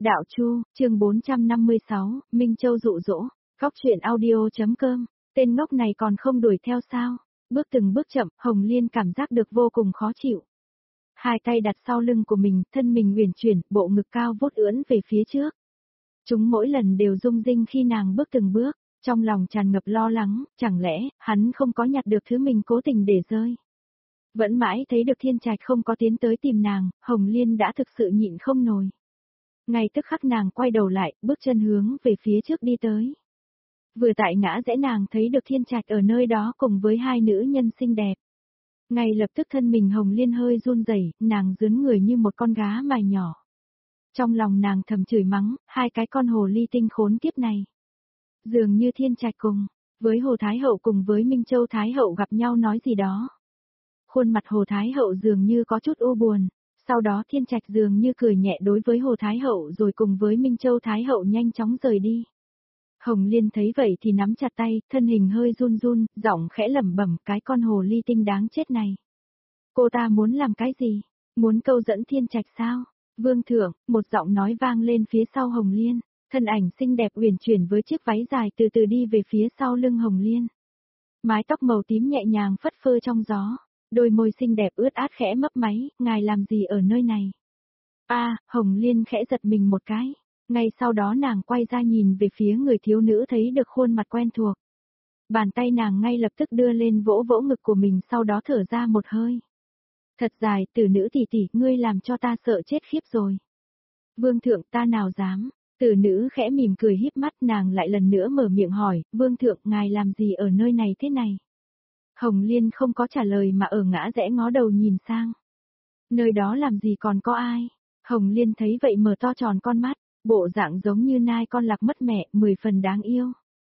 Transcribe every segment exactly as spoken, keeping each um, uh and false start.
Đạo Chu, chương bốn trăm năm mươi sáu, Minh Châu dụ dỗ, Góc truyện audio.com, tên ngốc này còn không đuổi theo sao? Bước từng bước chậm, Hồng Liên cảm giác được vô cùng khó chịu. Hai tay đặt sau lưng của mình, thân mình uyển chuyển, bộ ngực cao vút ưỡn về phía trước. Chúng mỗi lần đều rung rinh khi nàng bước từng bước, trong lòng tràn ngập lo lắng, chẳng lẽ hắn không có nhặt được thứ mình cố tình để rơi. Vẫn mãi thấy được Thiên Trạch không có tiến tới tìm nàng, Hồng Liên đã thực sự nhịn không nổi. Ngay tức khắc nàng quay đầu lại, bước chân hướng về phía trước đi tới. Vừa tại ngã rẽ nàng thấy được Thiên Trạch ở nơi đó cùng với hai nữ nhân xinh đẹp. Ngay lập tức thân mình Hồng Liên hơi run rẩy, nàng dướn người như một con gá mài nhỏ. Trong lòng nàng thầm chửi mắng, hai cái con hồ ly tinh khốn kiếp này. Dường như Thiên Trạch cùng với Hồ Thái Hậu cùng với Minh Châu Thái Hậu gặp nhau nói gì đó. Khuôn mặt Hồ Thái Hậu dường như có chút u buồn, sau đó Thiên Trạch dường như cười nhẹ đối với Hồ Thái Hậu rồi cùng với Minh Châu Thái Hậu nhanh chóng rời đi. Hồng Liên thấy vậy thì nắm chặt tay, thân hình hơi run run, giọng khẽ lẩm bẩm, cái con hồ ly tinh đáng chết này. Cô ta muốn làm cái gì? Muốn câu dẫn Thiên Trạch sao? Vương thượng, một giọng nói vang lên phía sau Hồng Liên, thân ảnh xinh đẹp uyển chuyển với chiếc váy dài từ từ đi về phía sau lưng Hồng Liên. Mái tóc màu tím nhẹ nhàng phất phơ trong gió, đôi môi xinh đẹp ướt át khẽ mấp máy, ngài làm gì ở nơi này? A, à, Hồng Liên khẽ giật mình một cái. Ngay sau đó nàng quay ra nhìn về phía người thiếu nữ thấy được khuôn mặt quen thuộc. Bàn tay nàng ngay lập tức đưa lên vỗ vỗ ngực của mình sau đó thở ra một hơi. Thật dài, tử nữ tỷ tỷ, ngươi làm cho ta sợ chết khiếp rồi. Vương thượng, ta nào dám. Tử nữ khẽ mỉm cười híp mắt, nàng lại lần nữa mở miệng hỏi, vương thượng, ngài làm gì ở nơi này thế này? Hồng Liên không có trả lời mà ở ngã rẽ ngó đầu nhìn sang. Nơi đó làm gì còn có ai? Hồng Liên thấy vậy mở to tròn con mắt. Bộ dạng giống như nai con lạc mất mẹ, mười phần đáng yêu.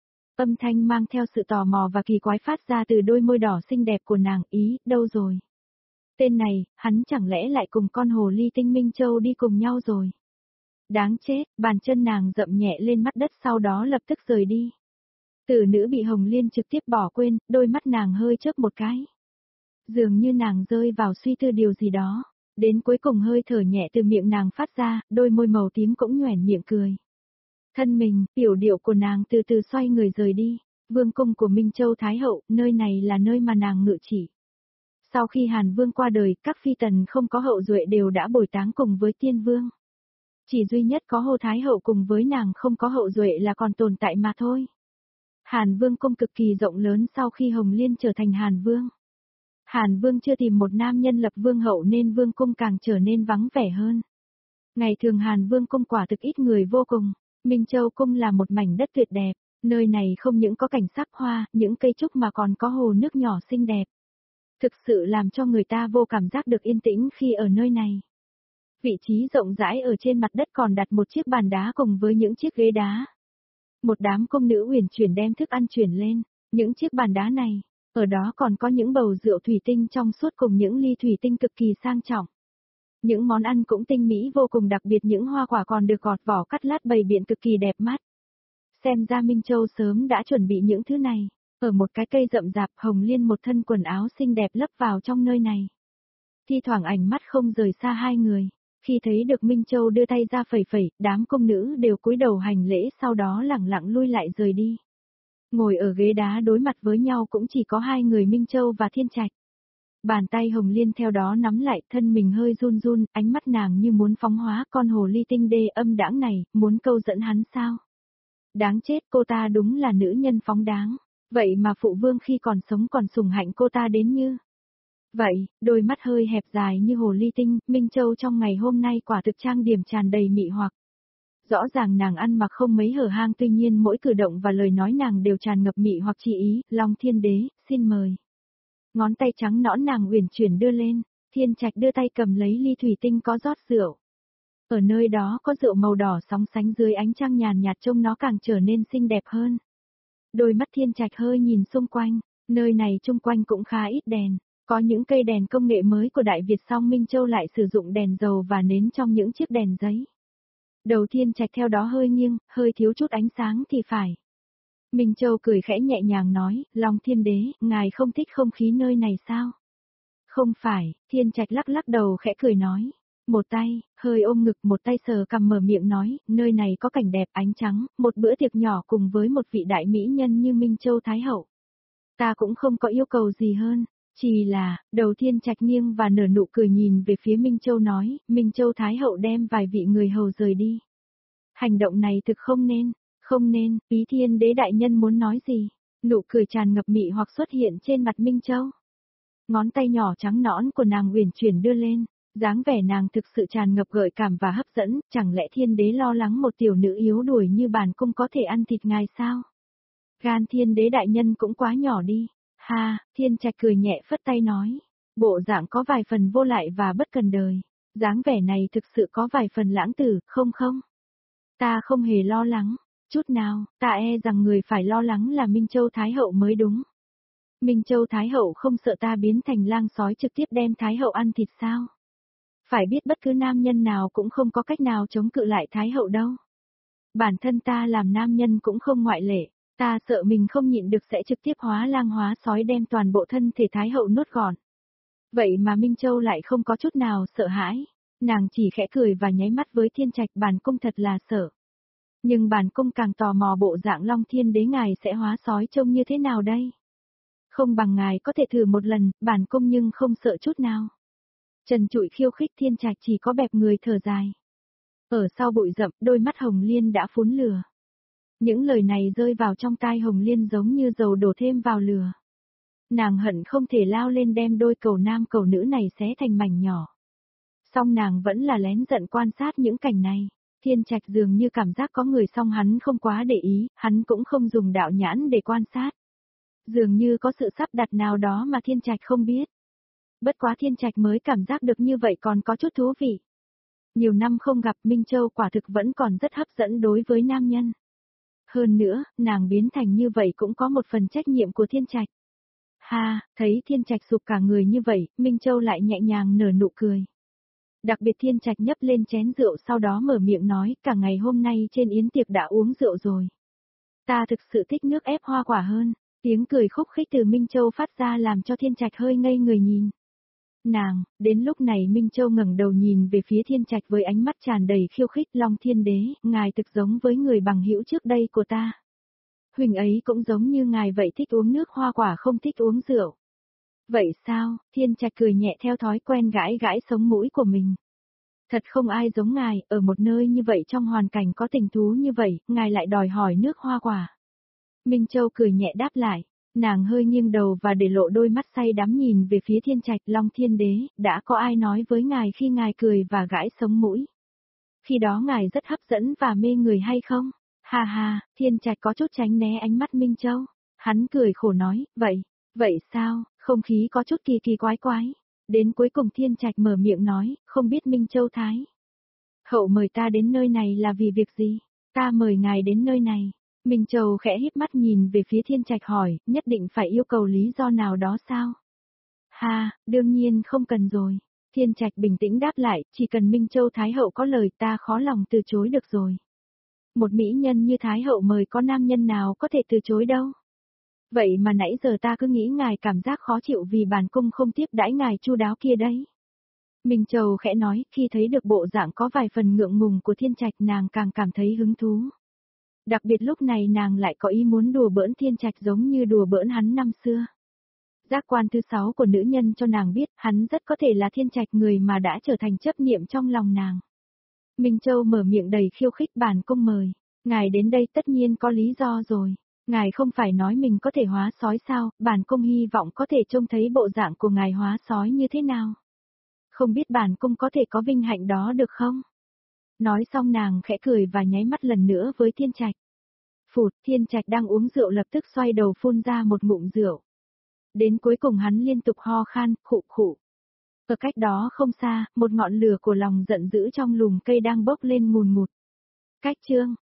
Âm thanh mang theo sự tò mò và kỳ quái phát ra từ đôi môi đỏ xinh đẹp của nàng, ý, đâu rồi? Tên này, hắn chẳng lẽ lại cùng con hồ ly tinh Minh Châu đi cùng nhau rồi? Đáng chết, bàn chân nàng dậm nhẹ lên mắt đất sau đó lập tức rời đi. Tử nữ bị Hồng Liên trực tiếp bỏ quên, đôi mắt nàng hơi chớp một cái. Dường như nàng rơi vào suy tư điều gì đó. Đến cuối cùng hơi thở nhẹ từ miệng nàng phát ra, đôi môi màu tím cũng nhoẻn miệng cười. Thân mình, tiểu điệu của nàng từ từ xoay người rời đi. Vương cung của Minh Châu Thái Hậu, nơi này là nơi mà nàng ngự trị. Sau khi Hàn Vương qua đời, các phi tần không có hậu duệ đều đã bồi táng cùng với Tiên Vương. Chỉ duy nhất có Hồ Thái Hậu cùng với nàng không có hậu duệ là còn tồn tại mà thôi. Hàn Vương cung cực kỳ rộng lớn sau khi Hồng Liên trở thành Hàn Vương. Hàn Vương chưa tìm một nam nhân lập vương hậu nên vương cung càng trở nên vắng vẻ hơn. Ngày thường Hàn Vương cung quả thực ít người vô cùng. Minh Châu cung là một mảnh đất tuyệt đẹp, nơi này không những có cảnh sắc hoa, những cây trúc mà còn có hồ nước nhỏ xinh đẹp. Thực sự làm cho người ta vô cảm giác được yên tĩnh khi ở nơi này. Vị trí rộng rãi ở trên mặt đất còn đặt một chiếc bàn đá cùng với những chiếc ghế đá. Một đám công nữ uyển chuyển đem thức ăn chuyển lên, những chiếc bàn đá này. Ở đó còn có những bầu rượu thủy tinh trong suốt cùng những ly thủy tinh cực kỳ sang trọng. Những món ăn cũng tinh mỹ vô cùng, đặc biệt những hoa quả còn được gọt vỏ cắt lát bày biện cực kỳ đẹp mắt. Xem ra Minh Châu sớm đã chuẩn bị những thứ này. Ở một cái cây rậm rạp, Hồng Liên một thân quần áo xinh đẹp lấp vào trong nơi này. Thi thoảng ánh mắt không rời xa hai người. Khi thấy được Minh Châu đưa tay ra phẩy phẩy, đám công nữ đều cúi đầu hành lễ sau đó lẳng lặng lui lại rời đi. Ngồi ở ghế đá đối mặt với nhau cũng chỉ có hai người Minh Châu và Thiên Trạch. Bàn tay Hồng Liên theo đó nắm lại, thân mình hơi run run, ánh mắt nàng như muốn phóng hóa, con hồ ly tinh đê âm đãng này, muốn câu dẫn hắn sao? Đáng chết, cô ta đúng là nữ nhân phóng đáng. Vậy mà phụ vương khi còn sống còn sủng hạnh cô ta đến như vậy, đôi mắt hơi hẹp dài như hồ ly tinh, Minh Châu trong ngày hôm nay quả thực trang điểm tràn đầy mị hoặc. Rõ ràng nàng ăn mặc không mấy hở hang, tuy nhiên mỗi cử động và lời nói nàng đều tràn ngập mị hoặc chi ý, Long Thiên Đế, xin mời. Ngón tay trắng nõn nàng uyển chuyển đưa lên, Thiên Trạch đưa tay cầm lấy ly thủy tinh có rót rượu. Ở nơi đó có rượu màu đỏ sóng sánh dưới ánh trăng nhàn nhạt trông nó càng trở nên xinh đẹp hơn. Đôi mắt Thiên Trạch hơi nhìn xung quanh, nơi này chung quanh cũng khá ít đèn, có những cây đèn công nghệ mới của Đại Việt song Minh Châu lại sử dụng đèn dầu và nến trong những chiếc đèn giấy. Đầu Thiên Trạch theo đó hơi nghiêng, hơi thiếu chút ánh sáng thì phải. Minh Châu cười khẽ nhẹ nhàng nói, Long Thiên Đế, ngài không thích không khí nơi này sao? Không phải, Thiên Trạch lắc lắc đầu khẽ cười nói. Một tay, hơi ôm ngực, một tay sờ cằm mở miệng nói, nơi này có cảnh đẹp ánh trắng, một bữa tiệc nhỏ cùng với một vị đại mỹ nhân như Minh Châu Thái Hậu. Ta cũng không có yêu cầu gì hơn, chỉ là, đầu Thiên Trạch nghiêng và nở nụ cười nhìn về phía Minh Châu nói, Minh Châu Thái Hậu đem vài vị người hầu rời đi. Hành động này thực không nên, không nên, Ý Thiên Đế đại nhân muốn nói gì? Nụ cười tràn ngập mị hoặc xuất hiện trên mặt Minh Châu. Ngón tay nhỏ trắng nõn của nàng uyển chuyển đưa lên, dáng vẻ nàng thực sự tràn ngập gợi cảm và hấp dẫn, chẳng lẽ Thiên Đế lo lắng một tiểu nữ yếu đuổi như bản cung có thể ăn thịt ngài sao? Gan Thiên Đế đại nhân cũng quá nhỏ đi. Ha, Thiên Trạch cười nhẹ phất tay nói, bộ dạng có vài phần vô lại và bất cần đời. Dáng vẻ này thực sự có vài phần lãng tử, không không? Ta không hề lo lắng, chút nào, ta e rằng người phải lo lắng là Minh Châu Thái Hậu mới đúng. Minh Châu Thái Hậu không sợ ta biến thành lang sói trực tiếp đem Thái Hậu ăn thịt sao? Phải biết bất cứ nam nhân nào cũng không có cách nào chống cự lại Thái Hậu đâu. Bản thân ta làm nam nhân cũng không ngoại lệ, ta sợ mình không nhịn được sẽ trực tiếp hóa lang hóa sói đem toàn bộ thân thể Thái Hậu nuốt gọn. Vậy mà Minh Châu lại không có chút nào sợ hãi, nàng chỉ khẽ cười và nháy mắt với Thiên Trạch, bản cung thật là sợ. Nhưng bản cung càng tò mò bộ dạng Long Thiên Đế ngài sẽ hóa sói trông như thế nào đây? Không bằng ngài có thể thử một lần, bản cung nhưng không sợ chút nào. Trần trụi khiêu khích Thiên Trạch chỉ có bẹp người thở dài. Ở sau bụi rậm, đôi mắt Hồng Liên đã phún lửa. Những lời này rơi vào trong tai Hồng Liên giống như dầu đổ thêm vào lửa. Nàng hận không thể lao lên đem đôi cầu nam cầu nữ này xé thành mảnh nhỏ. Song nàng vẫn là lén giận quan sát những cảnh này. Thiên Trạch dường như cảm giác có người song hắn không quá để ý, hắn cũng không dùng đạo nhãn để quan sát. Dường như có sự sắp đặt nào đó mà Thiên Trạch không biết. Bất quá Thiên Trạch mới cảm giác được như vậy còn có chút thú vị. Nhiều năm không gặp Minh Châu quả thực vẫn còn rất hấp dẫn đối với nam nhân. Hơn nữa, nàng biến thành như vậy cũng có một phần trách nhiệm của Thiên Trạch. Ha, thấy Thiên Trạch sụp cả người như vậy, Minh Châu lại nhẹ nhàng nở nụ cười. Đặc biệt Thiên Trạch nhấp lên chén rượu sau đó mở miệng nói, cả ngày hôm nay trên yến tiệc đã uống rượu rồi. Ta thực sự thích nước ép hoa quả hơn. Tiếng cười khúc khích từ Minh Châu phát ra làm cho Thiên Trạch hơi ngây người nhìn. Nàng, đến lúc này Minh Châu ngẩng đầu nhìn về phía Thiên Trạch với ánh mắt tràn đầy khiêu khích, Long Thiên Đế, ngài thực giống với người bằng hữu trước đây của ta. Huỳnh ấy cũng giống như ngài vậy, thích uống nước hoa quả không thích uống rượu. Vậy sao? Thiên Trạch cười nhẹ theo thói quen gãi gãi sống mũi của mình. Thật không ai giống ngài, ở một nơi như vậy trong hoàn cảnh có tình thú như vậy, ngài lại đòi hỏi nước hoa quả. Minh Châu cười nhẹ đáp lại, nàng hơi nghiêng đầu và để lộ đôi mắt say đắm nhìn về phía Thiên Trạch, Long Thiên Đế, đã có ai nói với ngài khi ngài cười và gãi sống mũi? Khi đó ngài rất hấp dẫn và mê người hay không? Ha ha, Thiên Trạch có chút tránh né ánh mắt Minh Châu. Hắn cười khổ nói, vậy, vậy sao, không khí có chút kỳ kỳ quái quái. Đến cuối cùng Thiên Trạch mở miệng nói, không biết Minh Châu Thái Hậu mời ta đến nơi này là vì việc gì? Ta mời ngài đến nơi này. Minh Châu khẽ híp mắt nhìn về phía Thiên Trạch hỏi, nhất định phải yêu cầu lý do nào đó sao? Ha, đương nhiên không cần rồi. Thiên Trạch bình tĩnh đáp lại, chỉ cần Minh Châu Thái Hậu có lời ta khó lòng từ chối được rồi. Một mỹ nhân như Thái Hậu mời có nam nhân nào có thể từ chối đâu. Vậy mà nãy giờ ta cứ nghĩ ngài cảm giác khó chịu vì bản cung không tiếp đãi ngài chu đáo kia đấy. Minh Châu khẽ nói, khi thấy được bộ dạng có vài phần ngượng ngùng của Thiên Trạch nàng càng cảm thấy hứng thú. Đặc biệt lúc này nàng lại có ý muốn đùa bỡn Thiên Trạch giống như đùa bỡn hắn năm xưa. Giác quan thứ sáu của nữ nhân cho nàng biết hắn rất có thể là Thiên Trạch người mà đã trở thành chấp niệm trong lòng nàng. Minh Châu mở miệng đầy khiêu khích, bản cung mời. Ngài đến đây tất nhiên có lý do rồi. Ngài không phải nói mình có thể hóa sói sao, bản cung hy vọng có thể trông thấy bộ dạng của ngài hóa sói như thế nào. Không biết bản cung có thể có vinh hạnh đó được không? Nói xong nàng khẽ cười và nháy mắt lần nữa với Thiên Trạch. Phụt, Thiên Trạch đang uống rượu lập tức xoay đầu phun ra một ngụm rượu. Đến cuối cùng hắn liên tục ho khan, khụ khụ. Ở cách đó không xa, một ngọn lửa của lòng giận dữ trong lùm cây đang bốc lên ngùn ngụt. Cách chương